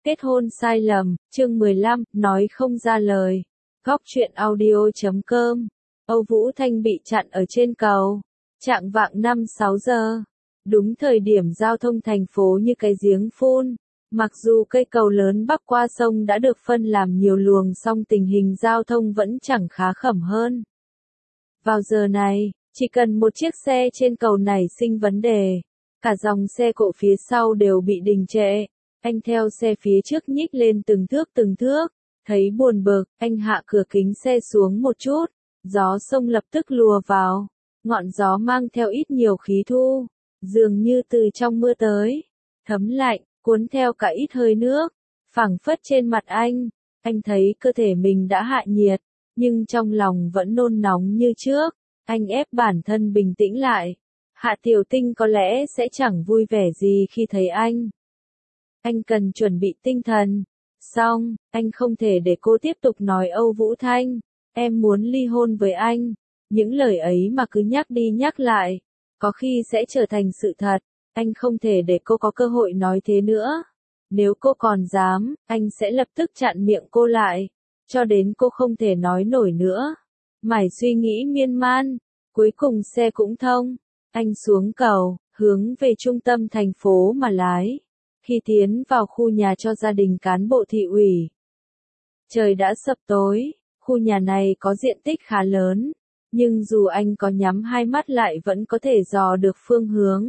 Kết hôn sai lầm, chương 15, nói không ra lời. Góc truyện audio.com. Âu Vũ Thanh bị chặn ở trên cầu. Chạng vạng 5-6 giờ. Đúng thời điểm giao thông thành phố như cái giếng phun. Mặc dù cây cầu lớn bắc qua sông đã được phân làm nhiều luồng, song tình hình giao thông vẫn chẳng khá khẩm hơn. Vào giờ này, chỉ cần một chiếc xe trên cầu nảy sinh vấn đề, cả dòng xe cộ phía sau đều bị đình trệ. Anh theo xe phía trước nhích lên từng thước, thấy buồn bực, anh hạ cửa kính xe xuống một chút, gió sông lập tức lùa vào, ngọn gió mang theo ít nhiều khí thu, dường như từ trong mưa tới, thấm lạnh, cuốn theo cả ít hơi nước, phảng phất trên mặt anh thấy cơ thể mình đã hạ nhiệt, nhưng trong lòng vẫn nôn nóng như trước, anh ép bản thân bình tĩnh lại. Hạ Tiểu Tinh có lẽ sẽ chẳng vui vẻ gì khi thấy anh. Anh cần chuẩn bị tinh thần. Xong, anh không thể để cô tiếp tục nói Âu Vũ Thanh, em muốn ly hôn với anh. Những lời ấy mà cứ nhắc đi nhắc lại, có khi sẽ trở thành sự thật. Anh không thể để cô có cơ hội nói thế nữa. Nếu cô còn dám, anh sẽ lập tức chặn miệng cô lại, cho đến cô không thể nói nổi nữa. Mải suy nghĩ miên man, cuối cùng xe cũng thông. Anh xuống cầu, hướng về trung tâm thành phố mà lái. Khi tiến vào khu nhà cho gia đình cán bộ thị ủy, trời đã sập tối, khu nhà này có diện tích khá lớn, nhưng dù anh có nhắm hai mắt lại vẫn có thể dò được phương hướng.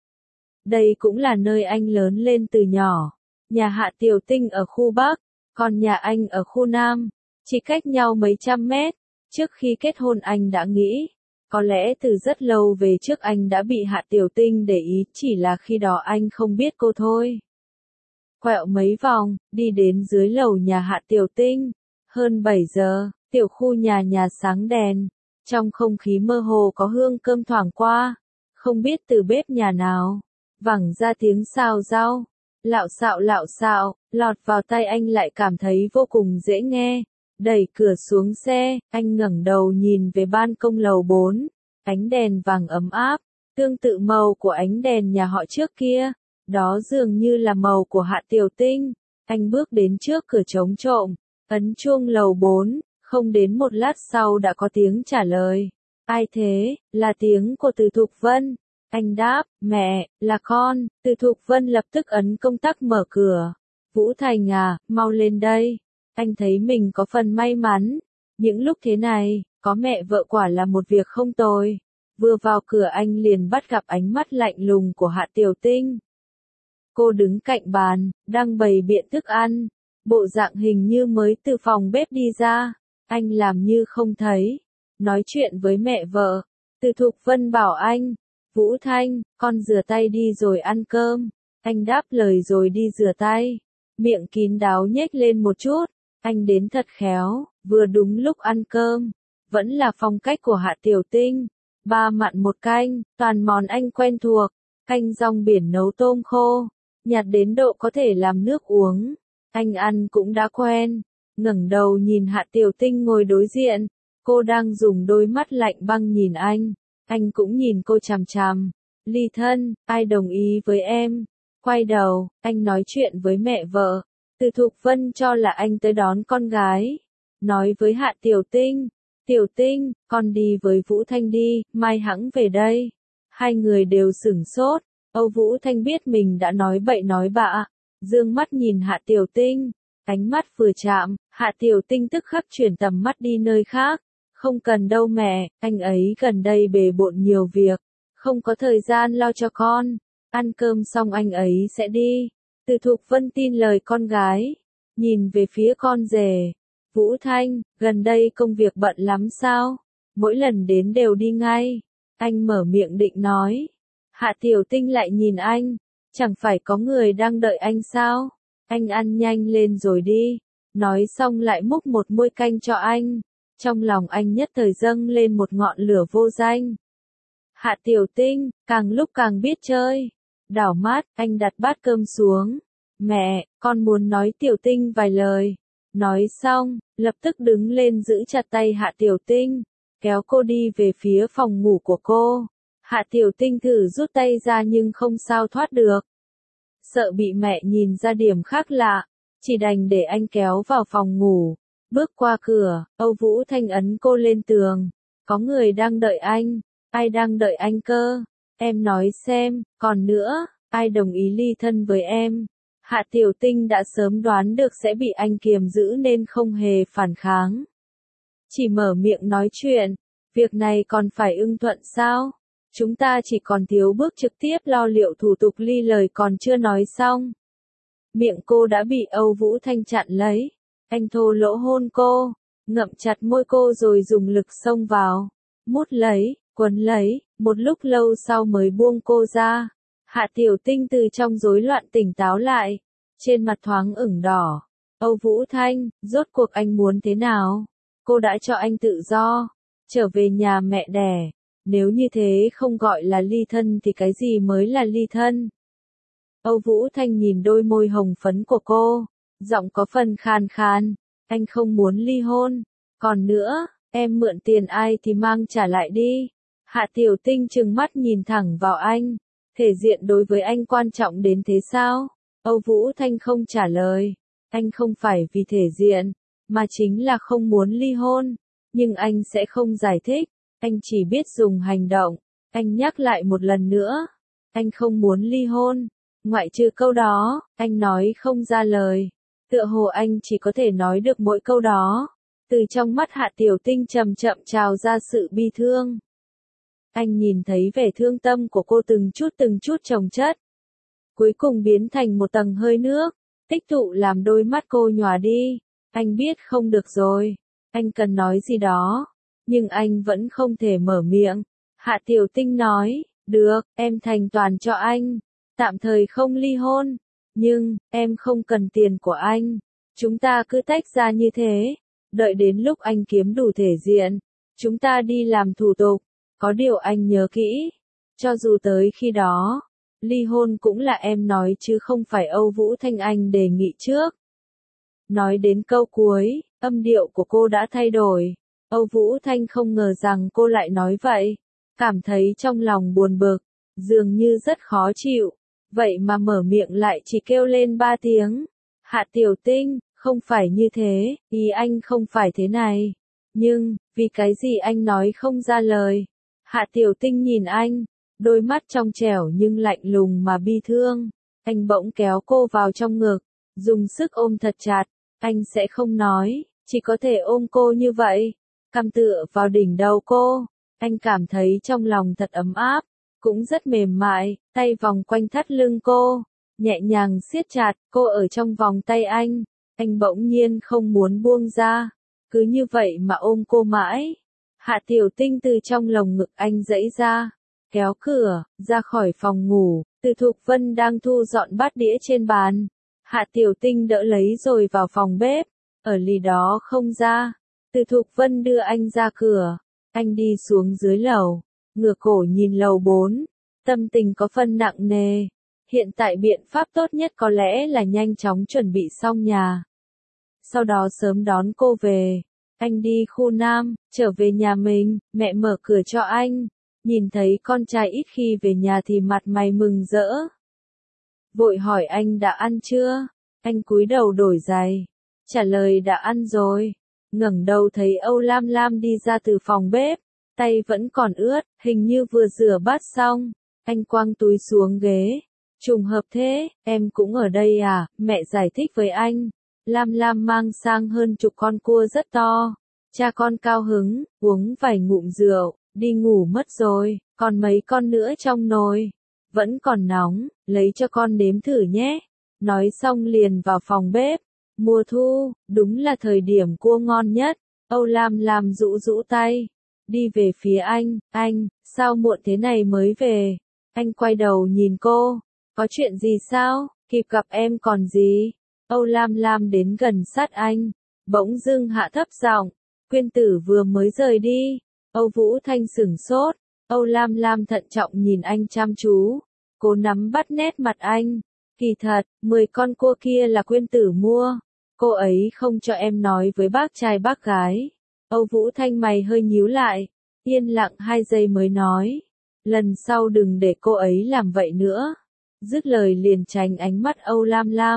Đây cũng là nơi anh lớn lên từ nhỏ, nhà Hạ Tiểu Tinh ở khu Bắc, còn nhà anh ở khu Nam, chỉ cách nhau mấy trăm mét. Trước khi kết hôn anh đã nghĩ, có lẽ từ rất lâu về trước anh đã bị Hạ Tiểu Tinh để ý, chỉ là khi đó anh không biết cô thôi. Quẹo mấy vòng, đi đến dưới lầu nhà Hạ Tiểu Tinh. Hơn 7 giờ, tiểu khu nhà sáng đèn. Trong không khí mơ hồ có hương cơm thoảng qua. Không biết từ bếp nhà nào, vẳng ra tiếng xào rau. Lạo xạo, lọt vào tai anh lại cảm thấy vô cùng dễ nghe. Đẩy cửa xuống xe, anh ngẩng đầu nhìn về ban công lầu 4. Ánh đèn vàng ấm áp, tương tự màu của ánh đèn nhà họ trước kia. Đó dường như là màu của Hạ Tiểu Tinh. Anh bước đến trước cửa trống trộm, ấn chuông lầu 4, không đến một lát sau đã có tiếng trả lời. Ai thế? Là tiếng của Từ Thục Vân. Anh đáp, mẹ, là con. Từ Thục Vân lập tức ấn công tắc mở cửa. Vũ Thành à, mau lên đây. Anh thấy mình có phần may mắn. Những lúc thế này, có mẹ vợ quả là một việc không tồi. Vừa vào cửa anh liền bắt gặp ánh mắt lạnh lùng của Hạ Tiểu Tinh. Cô đứng cạnh bàn, đang bày biện thức ăn, bộ dạng hình như mới từ phòng bếp đi ra. Anh làm như không thấy, nói chuyện với mẹ vợ. Từ Thục Vân bảo anh, Vũ Thanh, con rửa tay đi rồi ăn cơm. Anh đáp lời rồi đi rửa tay, miệng kín đáo nhếch lên một chút. Anh đến thật khéo, vừa đúng lúc ăn cơm, vẫn là phong cách của Hạ Tiểu Tinh. 3 mặn 1 canh, toàn món anh quen thuộc, canh rong biển nấu tôm khô. Nhạt đến độ có thể làm nước uống. Anh ăn cũng đã quen. Ngẩng đầu nhìn Hạ Tiểu Tinh ngồi đối diện. Cô đang dùng đôi mắt lạnh băng nhìn anh. Anh cũng nhìn cô chằm chằm. Ly thân, ai đồng ý với em? Quay đầu, anh nói chuyện với mẹ vợ. Từ Thục Vân cho là anh tới đón con gái. Nói với Hạ Tiểu Tinh. Tiểu Tinh, con đi với Vũ Thanh đi, mai hẵng về đây. Hai người đều sửng sốt. Âu Vũ Thanh biết mình đã nói bậy nói bạ, dương mắt nhìn Hạ Tiểu Tinh, ánh mắt vừa chạm, Hạ Tiểu Tinh tức khắc chuyển tầm mắt đi nơi khác. Không cần đâu mẹ, anh ấy gần đây bề bộn nhiều việc, không có thời gian lo cho con. Ăn cơm xong anh ấy sẽ đi. Từ Thục Vân tin lời con gái, nhìn về phía con rể. Vũ Thanh, gần đây công việc bận lắm sao? Mỗi lần đến đều đi ngay. Anh mở miệng định nói. Hạ Tiểu Tinh lại nhìn anh, chẳng phải có người đang đợi anh sao? Anh ăn nhanh lên rồi đi. Nói xong lại múc một muôi canh cho anh. Trong lòng anh nhất thời dâng lên một ngọn lửa vô danh. Hạ Tiểu Tinh, càng lúc càng biết chơi. Đảo mắt, anh đặt bát cơm xuống. Mẹ, con muốn nói Tiểu Tinh vài lời. Nói xong, lập tức đứng lên giữ chặt tay Hạ Tiểu Tinh, kéo cô đi về phía phòng ngủ của cô. Hạ Tiểu Tinh thử rút tay ra nhưng không sao thoát được. Sợ bị mẹ nhìn ra điểm khác lạ, chỉ đành để anh kéo vào phòng ngủ. Bước qua cửa, Âu Vũ Thanh ấn cô lên tường. Có người đang đợi anh. Ai đang đợi anh cơ? Em nói xem, còn nữa, ai đồng ý ly thân với em? Hạ Tiểu Tinh đã sớm đoán được sẽ bị anh kiềm giữ nên không hề phản kháng. Chỉ mở miệng nói chuyện, việc này còn phải ưng thuận sao? Chúng ta chỉ còn thiếu bước trực tiếp lo liệu thủ tục ly lời còn chưa nói xong. Miệng cô đã bị Âu Vũ Thanh chặn lấy. Anh thô lỗ hôn cô, ngậm chặt môi cô rồi dùng lực xông vào. Mút lấy, quấn lấy, một lúc lâu sau mới buông cô ra. Hạ Tiểu Tinh từ trong rối loạn tỉnh táo lại. Trên mặt thoáng ửng đỏ. Âu Vũ Thanh, rốt cuộc anh muốn thế nào? Cô đã cho anh tự do. Trở về nhà mẹ đẻ. Nếu như thế không gọi là ly thân thì cái gì mới là ly thân? Âu Vũ Thanh nhìn đôi môi hồng phấn của cô. Giọng có phần khàn khàn. Anh không muốn ly hôn. Còn nữa, em mượn tiền ai thì mang trả lại đi. Hạ Tiểu Tinh trừng mắt nhìn thẳng vào anh. Thể diện đối với anh quan trọng đến thế sao? Âu Vũ Thanh không trả lời. Anh không phải vì thể diện, mà chính là không muốn ly hôn. Nhưng anh sẽ không giải thích. Anh chỉ biết dùng hành động. Anh nhắc lại một lần nữa. Anh không muốn ly hôn. Ngoại trừ câu đó, anh nói không ra lời. Tựa hồ anh chỉ có thể nói được mỗi câu đó. Từ trong mắt Hạ Tiểu Tinh chậm chậm trào ra sự bi thương. Anh nhìn thấy vẻ thương tâm của cô từng chút chồng chất. Cuối cùng biến thành một tầng hơi nước, tích tụ làm đôi mắt cô nhòa đi. Anh biết không được rồi. Anh cần nói gì đó. Nhưng anh vẫn không thể mở miệng. Hạ Tiểu Tinh nói, được, em thành toàn cho anh. Tạm thời không ly hôn. Nhưng, em không cần tiền của anh. Chúng ta cứ tách ra như thế. Đợi đến lúc anh kiếm đủ thể diện. Chúng ta đi làm thủ tục. Có điều anh nhớ kỹ. Cho dù tới khi đó, ly hôn cũng là em nói chứ không phải Âu Vũ Thanh Anh đề nghị trước. Nói đến câu cuối, âm điệu của cô đã thay đổi. Âu Vũ Thanh không ngờ rằng cô lại nói vậy. Cảm thấy trong lòng buồn bực, dường như rất khó chịu. Vậy mà mở miệng lại chỉ kêu lên 3 tiếng. Hạ Tiểu Tinh, không phải như thế, ý anh không phải thế này. Nhưng, vì cái gì anh nói không ra lời. Hạ Tiểu Tinh nhìn anh, đôi mắt trong trẻo nhưng lạnh lùng mà bi thương. Anh bỗng kéo cô vào trong ngực, dùng sức ôm thật chặt. Anh sẽ không nói, chỉ có thể ôm cô như vậy. Cằm tựa vào đỉnh đầu cô. Anh cảm thấy trong lòng thật ấm áp, cũng rất mềm mại, tay vòng quanh thắt lưng cô, nhẹ nhàng siết chặt cô ở trong vòng tay anh. Anh bỗng nhiên không muốn buông ra, cứ như vậy mà ôm cô mãi. Hạ Tiểu Tinh từ trong lồng ngực anh giãy ra, kéo cửa, ra khỏi phòng ngủ. Từ Thục Vân đang thu dọn bát đĩa trên bàn. Hạ Tiểu Tinh đỡ lấy rồi vào phòng bếp, ở lì đó không ra. Từ Thục Vân đưa anh ra cửa, anh đi xuống dưới lầu, ngửa cổ nhìn lầu 4, tâm tình có phần nặng nề. Hiện tại biện pháp tốt nhất có lẽ là nhanh chóng chuẩn bị xong nhà. Sau đó sớm đón cô về. Anh đi khu Nam, trở về nhà mình, mẹ mở cửa cho anh. Nhìn thấy con trai ít khi về nhà thì mặt mày mừng rỡ. Vội hỏi anh đã ăn chưa? Anh cúi đầu đổi giày. Trả lời đã ăn rồi. Ngẩng đầu thấy Âu Lam Lam đi ra từ phòng bếp. Tay vẫn còn ướt, hình như vừa rửa bát xong. Anh quăng túi xuống ghế. Trùng hợp thế, em cũng ở đây à? Mẹ giải thích với anh. Lam Lam mang sang hơn chục con cua rất to. Cha con cao hứng, uống vài ngụm rượu, đi ngủ mất rồi, còn mấy con nữa trong nồi. Vẫn còn nóng, lấy cho con nếm thử nhé. Nói xong liền vào phòng bếp. Mùa thu, đúng là thời điểm cua ngon nhất. Âu Lam Lam rũ rũ tay. Đi về phía anh, sao muộn thế này mới về? Anh quay đầu nhìn cô. Có chuyện gì sao? Kịp gặp em còn gì? Âu Lam Lam đến gần sát anh. Bỗng dưng hạ thấp giọng. Quyên tử vừa mới rời đi. Âu Vũ Thanh sửng sốt. Âu Lam Lam thận trọng nhìn anh chăm chú. Cô nắm bắt nét mặt anh. Kỳ thật, 10 con cua kia là Quyên tử mua. Cô ấy không cho em nói với bác trai bác gái. Âu Vũ Thanh mày hơi nhíu lại. Yên lặng 2 giây mới nói. Lần sau đừng để cô ấy làm vậy nữa. Dứt lời liền tránh ánh mắt Âu Lam Lam.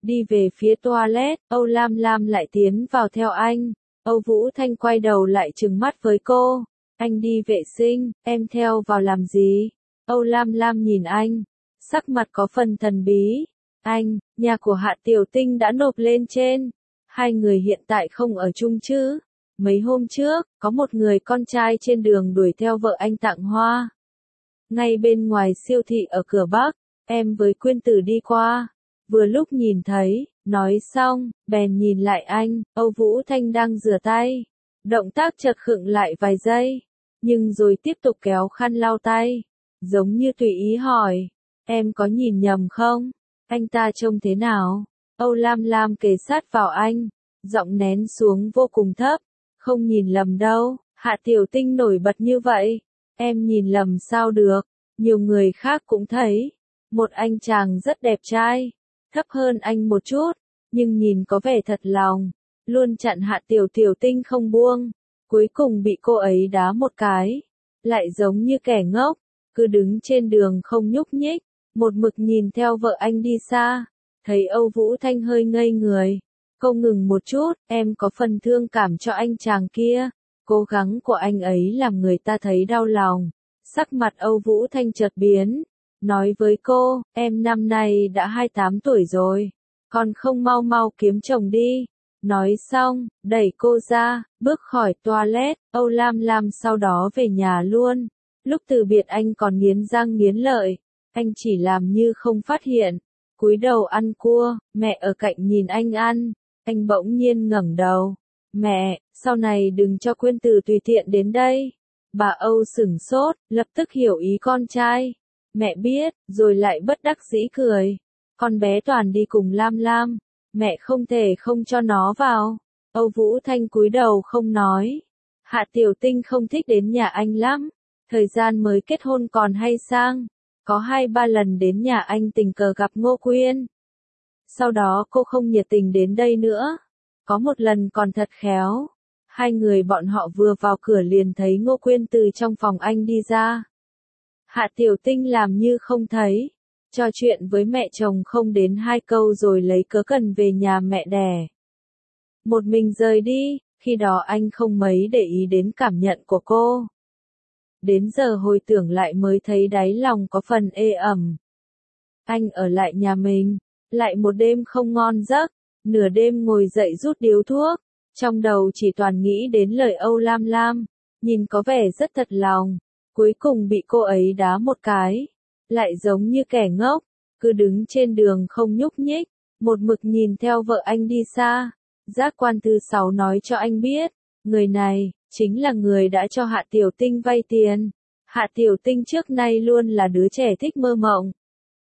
Đi về phía toilet, Âu Lam Lam lại tiến vào theo anh. Âu Vũ Thanh quay đầu lại trừng mắt với cô. Anh đi vệ sinh, em theo vào làm gì? Âu Lam Lam nhìn anh, sắc mặt có phần thần bí. Anh, nhà của Hạ Tiểu Tinh đã nộp lên trên. Hai người hiện tại không ở chung chứ? Mấy hôm trước, có một người con trai trên đường đuổi theo vợ anh tặng hoa. Ngay bên ngoài siêu thị ở cửa Bắc, em với Quyên Tử đi qua. Vừa lúc nhìn thấy, nói xong, bèn nhìn lại anh, Âu Vũ Thanh đang rửa tay. Động tác chợt khựng lại vài giây, nhưng rồi tiếp tục kéo khăn lau tay. Giống như tùy ý hỏi, em có nhìn nhầm không? Anh ta trông thế nào? Âu Lam Lam kề sát vào anh, giọng nén xuống vô cùng thấp. Không nhìn lầm đâu, Hạ Tiểu Tinh nổi bật như vậy. Em nhìn lầm sao được, nhiều người khác cũng thấy. Một anh chàng rất đẹp trai, thấp hơn anh một chút, nhưng nhìn có vẻ thật lòng, luôn chặn Hạ Tiểu Tinh không buông. Cuối cùng bị cô ấy đá một cái, lại giống như kẻ ngốc, cứ đứng trên đường không nhúc nhích, một mực nhìn theo vợ anh đi xa. Thấy Âu Vũ Thanh hơi ngây người, cô ngừng một chút, em có phần thương cảm cho anh chàng kia. Cố gắng của anh ấy làm người ta thấy đau lòng. Sắc mặt Âu Vũ Thanh chợt biến, nói với cô, em năm nay đã 28 tuổi rồi, còn không mau mau kiếm chồng đi. Nói xong, đẩy cô ra, bước khỏi toilet. Âu Lam Lam sau đó về nhà luôn. Lúc từ biệt anh còn nghiến răng nghiến lợi, anh chỉ làm như không phát hiện, cúi đầu ăn cua. Mẹ ở cạnh nhìn anh ăn, anh bỗng nhiên ngẩng đầu. Mẹ, sau này đừng cho Quyên Tử tùy tiện đến đây. Bà Âu sửng sốt, lập tức hiểu ý con trai. Mẹ biết, rồi lại bất đắc dĩ cười. Con bé toàn đi cùng Lam Lam, mẹ không thể không cho nó vào. Âu Vũ Thanh cúi đầu không nói. Hạ Tiểu Tinh không thích đến nhà anh lắm. Thời gian mới kết hôn còn hay sang, có 2-3 lần đến nhà anh tình cờ gặp Ngô Quyên. Sau đó cô không nhiệt tình đến đây nữa. Có một lần còn thật khéo. Hai người bọn họ vừa vào cửa liền thấy Ngô Quyên từ trong phòng anh đi ra. Hạ Tiểu Tinh làm như không thấy, trò chuyện với mẹ chồng không đến 2 câu rồi lấy cớ cần về nhà mẹ đẻ. Một mình rời đi, khi đó anh không mấy để ý đến cảm nhận của cô. Đến giờ hồi tưởng lại mới thấy đáy lòng có phần ê ẩm. Anh ở lại nhà mình, lại một đêm không ngon giấc, nửa đêm ngồi dậy rút điếu thuốc, trong đầu chỉ toàn nghĩ đến lời Âu Lam Lam, nhìn có vẻ rất thật lòng, cuối cùng bị cô ấy đá một cái, lại giống như kẻ ngốc, cứ đứng trên đường không nhúc nhích, một mực nhìn theo vợ anh đi xa. Giác quan thứ 6 nói cho anh biết, người này chính là người đã cho Hạ Tiểu Tinh vay tiền. Hạ Tiểu Tinh trước nay luôn là đứa trẻ thích mơ mộng,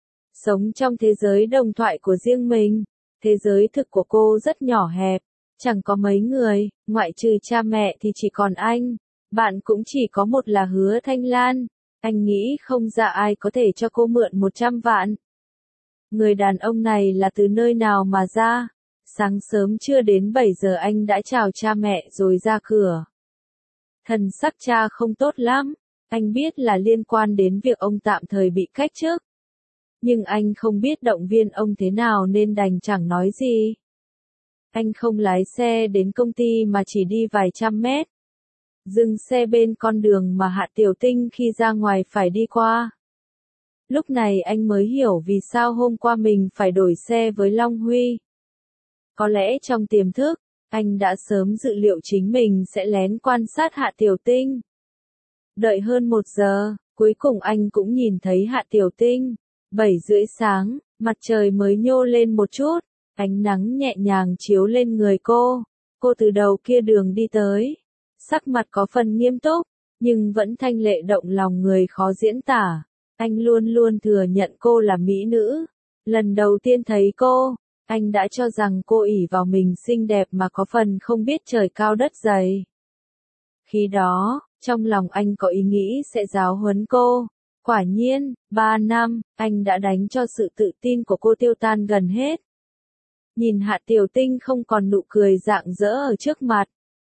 sống trong thế giới đồng thoại của riêng mình. Thế giới thực của cô rất nhỏ hẹp, chẳng có mấy người, ngoại trừ cha mẹ thì chỉ còn anh. Bạn cũng chỉ có một là Hứa Thanh Lan. Anh nghĩ không ra ai có thể cho cô mượn 100 vạn. Người đàn ông này là từ nơi nào mà ra? Sáng sớm chưa đến 7 giờ anh đã chào cha mẹ rồi ra cửa. Thần sắc cha không tốt lắm, anh biết là liên quan đến việc ông tạm thời bị cách chức. Nhưng anh không biết động viên ông thế nào nên đành chẳng nói gì. Anh không lái xe đến công ty mà chỉ đi vài trăm mét. Dừng xe bên con đường mà Hạ Tiểu Tinh khi ra ngoài phải đi qua. Lúc này anh mới hiểu vì sao hôm qua mình phải đổi xe với Long Huy. Có lẽ trong tiềm thức, anh đã sớm dự liệu chính mình sẽ lén quan sát Hạ Tiểu Tinh. Đợi hơn 1 giờ, cuối cùng anh cũng nhìn thấy Hạ Tiểu Tinh. 7 rưỡi sáng, mặt trời mới nhô lên một chút, ánh nắng nhẹ nhàng chiếu lên người cô. Cô từ đầu kia đường đi tới, sắc mặt có phần nghiêm túc, nhưng vẫn thanh lệ động lòng người khó diễn tả. Anh luôn luôn thừa nhận cô là mỹ nữ. Lần đầu tiên thấy cô, anh đã cho rằng cô ỷ vào mình xinh đẹp mà có phần không biết trời cao đất dày. Khi đó, trong lòng anh có ý nghĩ sẽ giáo huấn cô. Quả nhiên, 3 năm, anh đã đánh cho sự tự tin của cô tiêu tan gần hết. Nhìn Hạ Tiểu Tinh không còn nụ cười rạng rỡ ở trước mặt.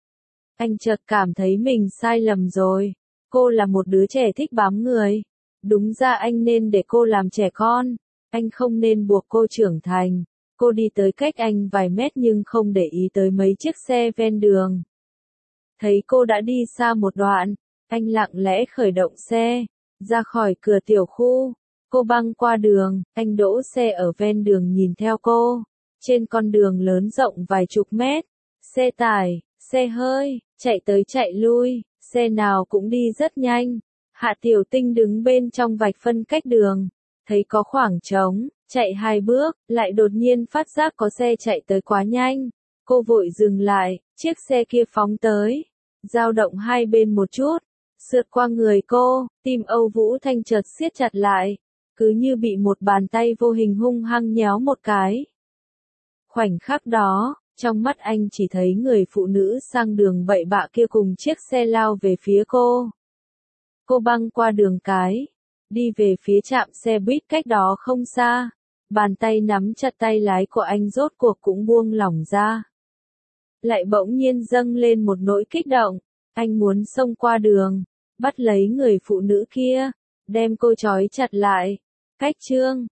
Anh chợt cảm thấy mình sai lầm rồi. Cô là một đứa trẻ thích bám người. Đúng ra anh nên để cô làm trẻ con. Anh không nên buộc cô trưởng thành. Cô đi tới cách anh vài mét nhưng không để ý tới mấy chiếc xe ven đường. Thấy cô đã đi xa một đoạn, anh lặng lẽ khởi động xe, ra khỏi cửa tiểu khu. Cô băng qua đường, anh đỗ xe ở ven đường nhìn theo cô. Trên con đường lớn rộng vài chục mét, xe tải, xe hơi, chạy tới chạy lui, xe nào cũng đi rất nhanh. Hạ Tiểu Tinh đứng bên trong vạch phân cách đường, thấy có khoảng trống, chạy 2 bước, lại đột nhiên phát giác có xe chạy tới quá nhanh. Cô vội dừng lại, chiếc xe kia phóng tới, dao động hai bên một chút, sượt qua người cô, tim Âu Vũ Thanh chợt siết chặt lại, cứ như bị một bàn tay vô hình hung hăng nhéo một cái. Khoảnh khắc đó, trong mắt anh chỉ thấy người phụ nữ sang đường bậy bạ kia cùng chiếc xe lao về phía cô. Cô băng qua đường cái, đi về phía trạm xe buýt cách đó không xa. Bàn tay nắm chặt tay lái của anh rốt cuộc cũng buông lỏng ra. Lại bỗng nhiên dâng lên một nỗi kích động, anh muốn xông qua đường, bắt lấy người phụ nữ kia, đem cô trói chặt lại. Cách chương